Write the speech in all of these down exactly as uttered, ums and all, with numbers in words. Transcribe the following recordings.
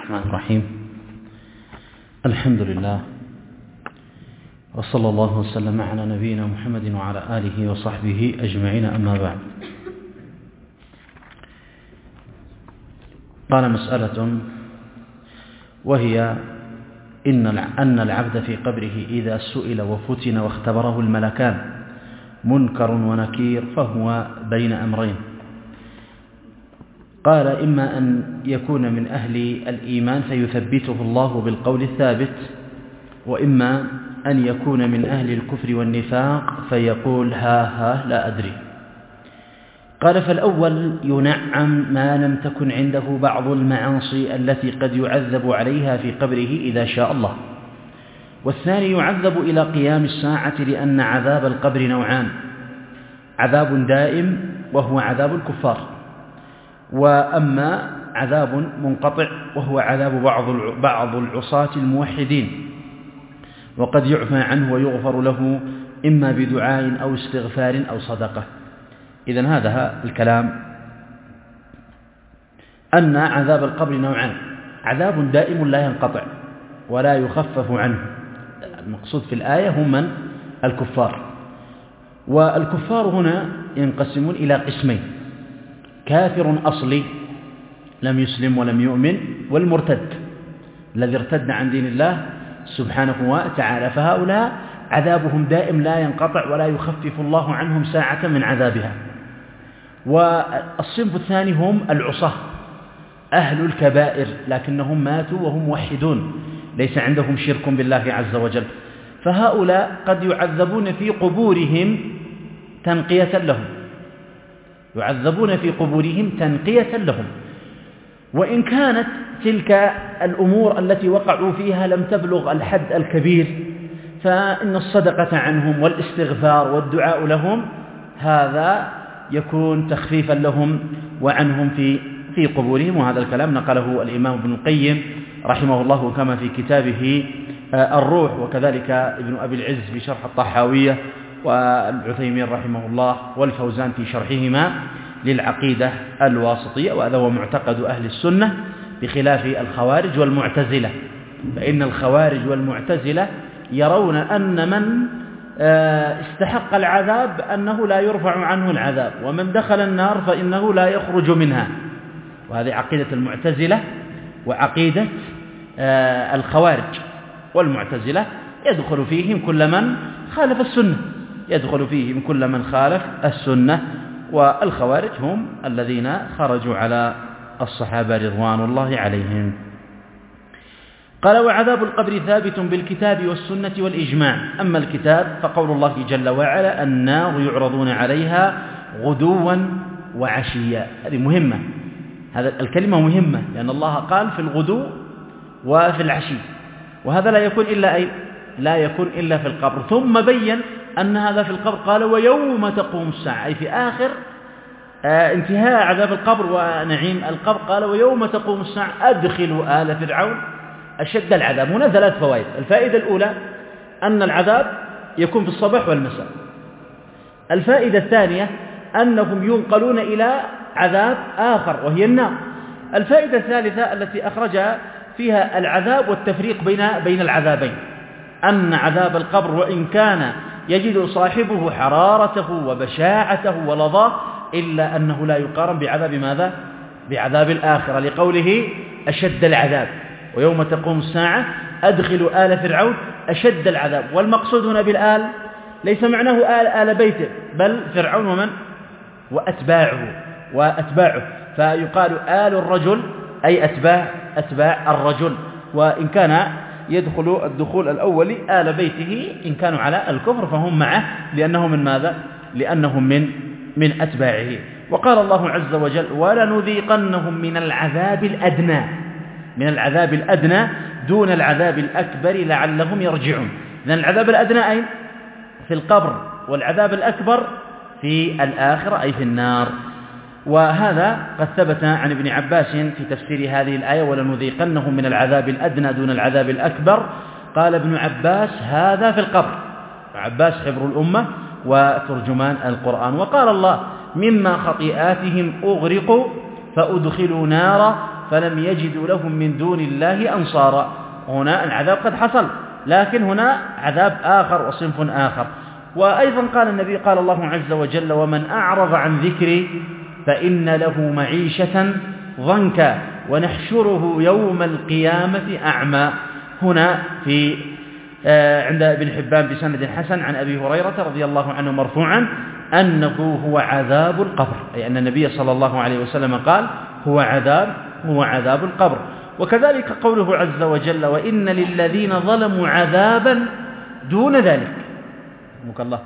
الرحمن الرحيم. الحمد لله وصلى الله وسلم على نبينا محمد وعلى آله وصحبه أجمعين، أما بعد. قال مسألة وهي إن أن العبد في قبره إذا سئل وفتن واختبره الملكان منكر ونكير فهو بين أمرين. قال: إما أن يكون من أهل الإيمان فيثبته الله بالقول الثابت، وإما أن يكون من أهل الكفر والنفاق فيقول ها ها لا أدري. قال: فالأول ينعم ما لم تكن عنده بعض المعاصي التي قد يعذب عليها في قبره إذا شاء الله، والثاني يعذب إلى قيام الساعة، لأن عذاب القبر نوعان: عذاب دائم وهو عذاب الكفار، وأما عذاب منقطع وهو عذاب بعض بعض العصاة الموحدين، وقد يعفى عنه ويغفر له إما بدعاء أو استغفار أو صدقة. إذن هذا الكلام أن عذاب القبر نوعان: عذاب دائم لا ينقطع ولا يخفف عنه. المقصود في الآية هم من؟ الكفار. والكفار هنا ينقسمون إلى قسمين: كافر أصلي لم يسلم ولم يؤمن، والمرتد الذي ارتد عن دين الله سبحانه وتعالى، فهؤلاء عذابهم دائم لا ينقطع ولا يخفف الله عنهم ساعة من عذابها. والصنف الثاني هم العصاة أهل الكبائر، لكنهم ماتوا وهم موحدون ليس عندهم شرك بالله عز وجل، فهؤلاء قد يعذبون في قبورهم تنقية لهم يعذبون في قبورهم تنقية لهم وإن كانت تلك الأمور التي وقعوا فيها لم تبلغ الحد الكبير، فإن الصدقة عنهم والاستغفار والدعاء لهم هذا يكون تخفيفا لهم وعنهم في في قبورهم. وهذا الكلام نقله الإمام ابن القيم رحمه الله كما في كتابه الروح، وكذلك ابن أبي العز في شرح الطحاوية، والعثيمين رحمه الله والفوزان في شرحهما للعقيدة الواسطية. وهذا هو معتقد أهل السنة بخلاف الخوارج والمعتزلة، فإن الخوارج والمعتزلة يرون أن من استحق العذاب أنه لا يرفع عنه العذاب، ومن دخل النار فإنه لا يخرج منها. وهذه عقيدة المعتزلة وعقيدة الخوارج. والمعتزلة يدخل فيهم كل من خالف السنة يدخل فيهم كل من خالف السنة والخوارج هم الذين خرجوا على الصحابة رضوان الله عليهم. قال: وعذاب القبر ثابت بالكتاب والسنة والإجماع. أما الكتاب فقول الله جل وعلا: النار يعرضون عليها غدوا وعشيا. هذه مهمة، هذا الكلمة مهمة، لأن الله قال في الغدو وفي العشي، وهذا لا يكون إلا أي لا يكون إلا في القبر. ثم بين أن هذا في القبر، قال: ويوم تقوم الساعة، أي في آخر آه انتهاء عذاب القبر ونعيم القبر، قال: ويوم تقوم الساعة أدخلوا آل فرعون أشد العذاب. هنا ثلاث فوائد. الفائدة الأولى أن العذاب يكون في الصباح والمساء. الفائدة الثانية أنهم ينقلون إلى عذاب آخر وهي النار. الفائدة الثالثة التي أخرج فيها العذاب والتفريق بين بين العذابين، أن عذاب القبر وإن كان يجد صاحبه حرارته وبشاعته ولظاه، إلا أنه لا يقارن بعذاب ماذا؟ بعذاب الآخرة، لقوله أشد العذاب، ويوم تقوم الساعة أدخلوا آل فرعون أشد العذاب. والمقصود هنا بالآل ليس معناه آل, آل بيته، بل فرعون ومن؟ وأتباعه وأتباعه فيقال آل الرجل أي أتباع أتباع الرجل، وإن كان يدخل الدخول الأول آل بيته إن كانوا على الكفر فهم معه، لأنهم من ماذا؟ لأنهم من من أتباعه. وقال الله عز وجل: ولنذيقنهم من العذاب الأدنى من العذاب الأدنى دون العذاب الأكبر لعلهم يرجعون. لأن العذاب الأدنى أين؟ في القبر، والعذاب الأكبر في الآخرة أي في النار. وهذا قد ثبت عن ابن عباس في تفسير هذه الآية: ولنذيقنهم من العذاب الأدنى دون العذاب الأكبر. قال ابن عباس: هذا في القبر. عباس حبر الأمة وترجمان القرآن. وقال الله: مما خطيئاتهم أغرقوا فأدخلوا نارا فلم يجدوا لهم من دون الله أنصارا. هنا العذاب قد حصل، لكن هنا عذاب آخر وصنف آخر. وأيضا قال النبي قال الله عز وجل: ومن أعرض عن ذكري فإن له معيشة ضنكا ونحشره يوم القيامة أعمى. هنا في عند ابن حبان بسند حسن عن أبي هريرة رضي الله عنه مرفوعا أنه هو عذاب القبر، أي أن النبي صلى الله عليه وسلم قال هو عذاب هو عذاب القبر. وكذلك قوله عز وجل: وإن للذين ظلموا عذابا دون ذلك. الله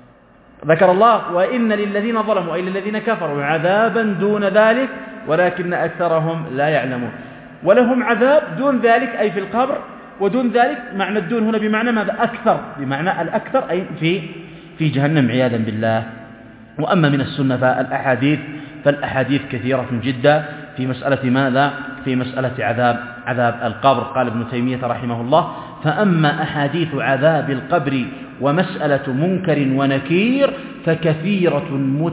ذكر الله وإن للذين ظلموا أي للذين كفروا عذابا دون ذلك ولكن أكثرهم لا يعلمون. ولهم عذاب دون ذلك أي في القبر، ودون ذلك معنى الدون هنا بمعنى ماذا؟ أكثر، بمعنى الأكثر أي في في جهنم عياذا بالله. وأما من السنة فالأحاديث فالأحاديث كثيرة جدا في مسألة ماذا؟ في مسألة عذاب عذاب القبر. قال ابن تيمية رحمه الله: فأما أحاديث عذاب القبر ومسألة منكر ونكير فكثيرة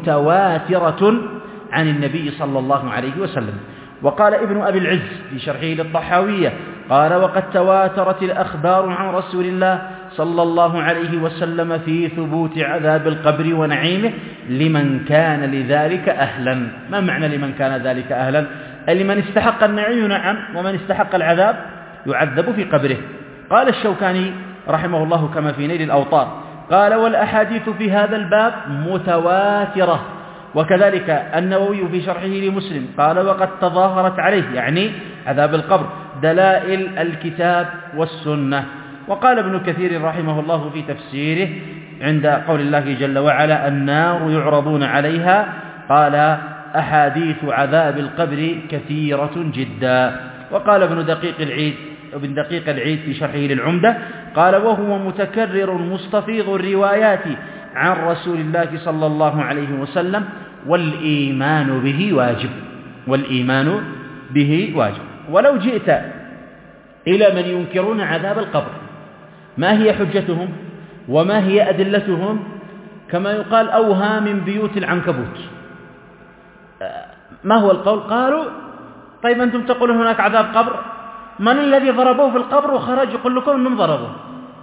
متواترة عن النبي صلى الله عليه وسلم. وقال ابن أبي العز في شرحه للطحاوية قال: وقد تواترت الأخبار عن رسول الله صلى الله عليه وسلم في ثبوت عذاب القبر ونعيمه لمن كان لذلك أهلا. ما معنى لمن كان ذلك أهلا؟ أي لمن استحق النعيم نعم، ومن استحق العذاب يعذب في قبره. قال الشوكاني رحمه الله كما في نيل الأوطار قال: والأحاديث في هذا الباب متواترة. وكذلك النووي في شرحه لمسلم قال: وقد تظاهرت عليه يعني عذاب القبر دلائل الكتاب والسنة. وقال ابن كثير رحمه الله في تفسيره عند قول الله جل وعلا: النار يعرضون عليها، قال: أحاديث عذاب القبر كثيرة جدا. وقال ابن دقيق العيد ابن دقيق العيد في شرحه للعمدة قال: وهو متكرر مستفيض الروايات عن رسول الله صلى الله عليه وسلم والإيمان به واجب والإيمان به واجب. ولو جئت إلى من ينكرون عذاب القبر ما هي حجتهم وما هي أدلتهم؟ كما يقال: أوهى من بيوت العنكبوت. ما هو القول؟ قالوا: طيب أنتم تقولون هناك عذاب قبر، من الذي ضربوه في القبر وخرج يقول لكم أنهم ضربوه؟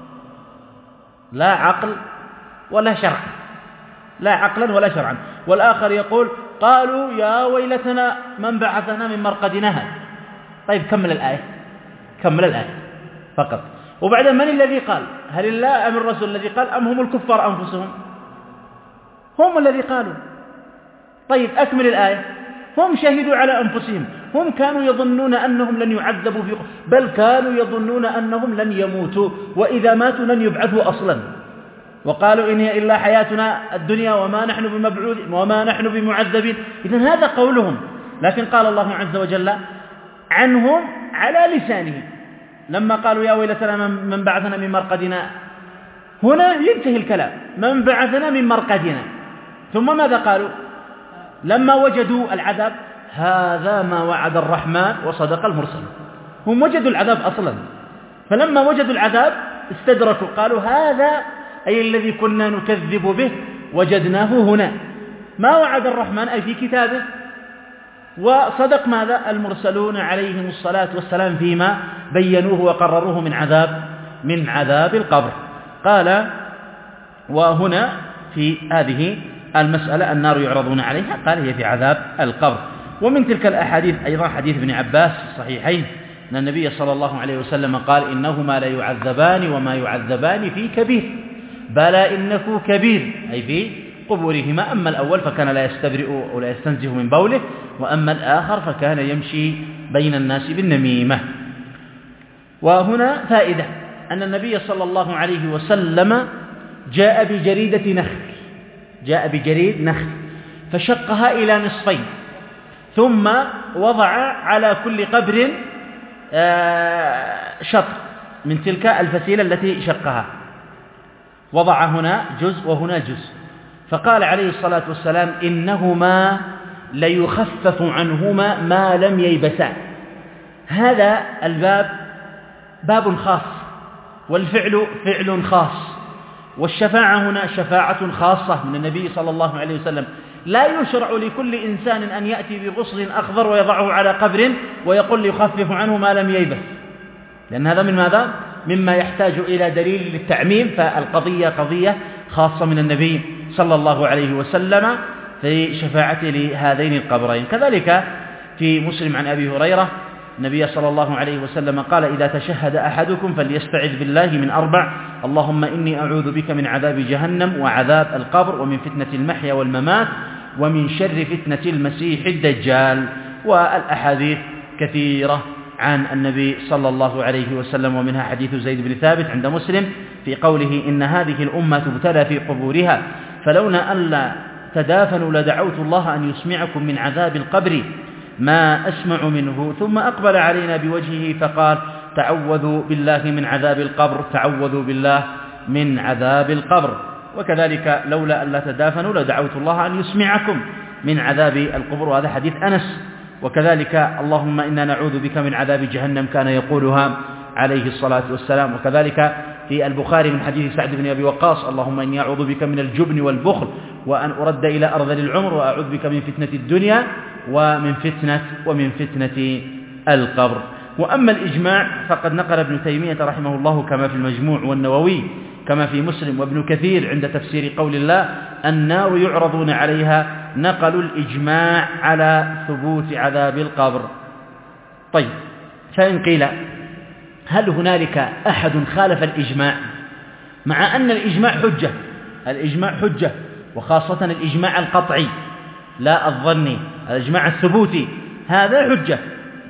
لا عقل ولا شرع، لا عقلا ولا شرعا. والآخر يقول: قالوا يا ويلتنا من بعثنا من مرقدنا هذا. طيب كمل الآية كمل الآية فقط. وبعدين من الذي قال؟ هل الله أم الرسول الذي قال أم هم الكفار أنفسهم؟ هم الذي قالوا. طيب أكمل الآية. هم شهدوا على أنفسهم، هم كانوا يظنون أنهم لن يعذبوا في بل كانوا يظنون أنهم لن يموتوا، وإذا ماتوا لن يبعثوا أصلا، وقالوا إن هي إلا حياتنا الدنيا وما نحن بمبعوث وما نحن بمعذبين. إذن هذا قولهم. لكن قال الله عز وجل عنهم على لسانه لما قالوا يا ويلتنا من بعثنا من مرقدنا. هنا ينتهي الكلام، من بعثنا من مرقدنا. ثم ماذا قالوا لما وجدوا العذاب؟ هذا ما وعد الرحمن وصدق المرسل. هم وجدوا العذاب أصلا، فلما وجدوا العذاب استدركوا قالوا هذا أي الذي كنا نكذب به وجدناه هنا. ما وعد الرحمن أي في كتابه، وصدق ماذا المرسلون عليهم الصلاة والسلام فيما بينوه وقرروه من عذاب من عذاب القبر. قال: وهنا في هذه المسألة النار يعرضون عليها، قال هي في عذاب القبر. ومن تلك الأحاديث أيضا حديث ابن عباس الصحيحين أن النبي صلى الله عليه وسلم قال: إنهما لا يعذبان وما يعذبان في كبير، بلى إنه كبير أي في قبورهما. أما الأول فكان لا يستبرئ ولا يستنزه من بوله، وأما الآخر فكان يمشي بين الناس بالنميمة. وهنا فائدة أن النبي صلى الله عليه وسلم جاء بجريدة نخل جاء بجريد نخل فشقها إلى نصفين، ثم وضع على كل قبر شطر من تلك الفسيلة التي شقها، وضع هنا جزء وهنا جزء، فقال عليه الصلاة والسلام: إنهما ليخفف عنهما ما لم ييبسا. هذا الباب باب خاص، والفعل فعل خاص، والشفاعة هنا شفاعة خاصة من النبي صلى الله عليه وسلم لا يشرع لكل إنسان أن يأتي بغصن أخضر ويضعه على قبر ويقول يخفف عنه ما لم ييبس، لأن هذا من ماذا؟ مما يحتاج إلى دليل للتعميم، فالقضية قضية خاصة من النبي صلى الله عليه وسلم في شفاعته لهذين القبرين. كذلك في مسلم عن أبي هريرة النبي صلى الله عليه وسلم قال: إذا تشهد أحدكم فليستعذ بالله من أربع: اللهم إني أعوذ بك من عذاب جهنم وعذاب القبر ومن فتنة المحيا والممات ومن شر فتنة المسيح الدجال. والأحاديث كثيرة عن النبي صلى الله عليه وسلم، ومنها حديث زيد بن ثابت عند مسلم في قوله: إن هذه الأمة تبتلى في قبورها فلولا ألا تدافنوا لدعوت الله أن يسمعكم من عذاب القبر ما أسمع منه، ثم أقبل علينا بوجهه فقال: تعوذوا بالله من عذاب القبر، تعوذوا بالله من عذاب القبر. وكذلك لولا ألا تدافنوا لدعوت الله أن يسمعكم من عذاب القبر، وهذا حديث أنس. وكذلك اللهم إنا نعوذ بك من عذاب جهنم كان يقولها عليه الصلاة والسلام. وكذلك في البخاري من حديث سعد بن أبي وقاص: اللهم إني أعوذ بك من الجبن والبخل وأن أرد إلى أرذل العمر وأعوذ بك من فتنة الدنيا ومن فتنة ومن فتنة القبر. وأما الإجماع فقد نقل ابن تيمية رحمه الله كما في المجموع والنووي كما في مسلم وابن كثير عند تفسير قول الله: النار يعرضون عليها، نقلوا الإجماع على ثبوت عذاب القبر. طيب، فإن قيل هل هنالك أحد خالف الإجماع؟ مع أن الإجماع حجة، الإجماع حجة، وخاصة الإجماع القطعي لا الظني، الإجماع الثبوتي هذا حجة.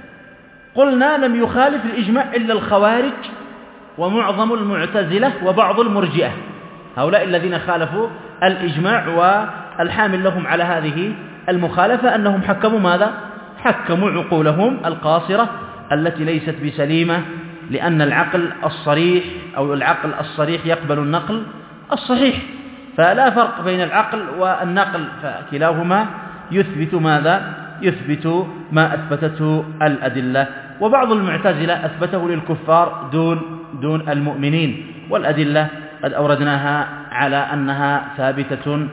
قلنا لم يخالف الإجماع إلا الخوارج ومعظم المعتزلة وبعض المرجئة، هؤلاء الذين خالفوا الإجماع، والحامل لهم على هذه المخالفة أنهم حكموا ماذا؟ حكموا عقولهم القاصرة التي ليست بسليمة، لأن العقل الصريح أو العقل الصريح يقبل النقل الصحيح، فلا فرق بين العقل والنقل، فكلاهما يثبت ماذا؟ يثبت ما أثبتته الأدلة. وبعض المعتزلة أثبته للكفار دون دون المؤمنين، والأدلة قد أوردناها على أنها ثابتة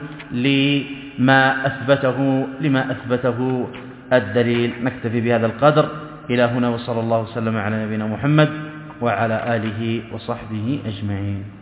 لما أثبته لما أثبته الدليل. نكتفي بهذا القدر إلى هنا، وصلى الله وسلم على نبينا محمد وعلى آله وصحبه أجمعين.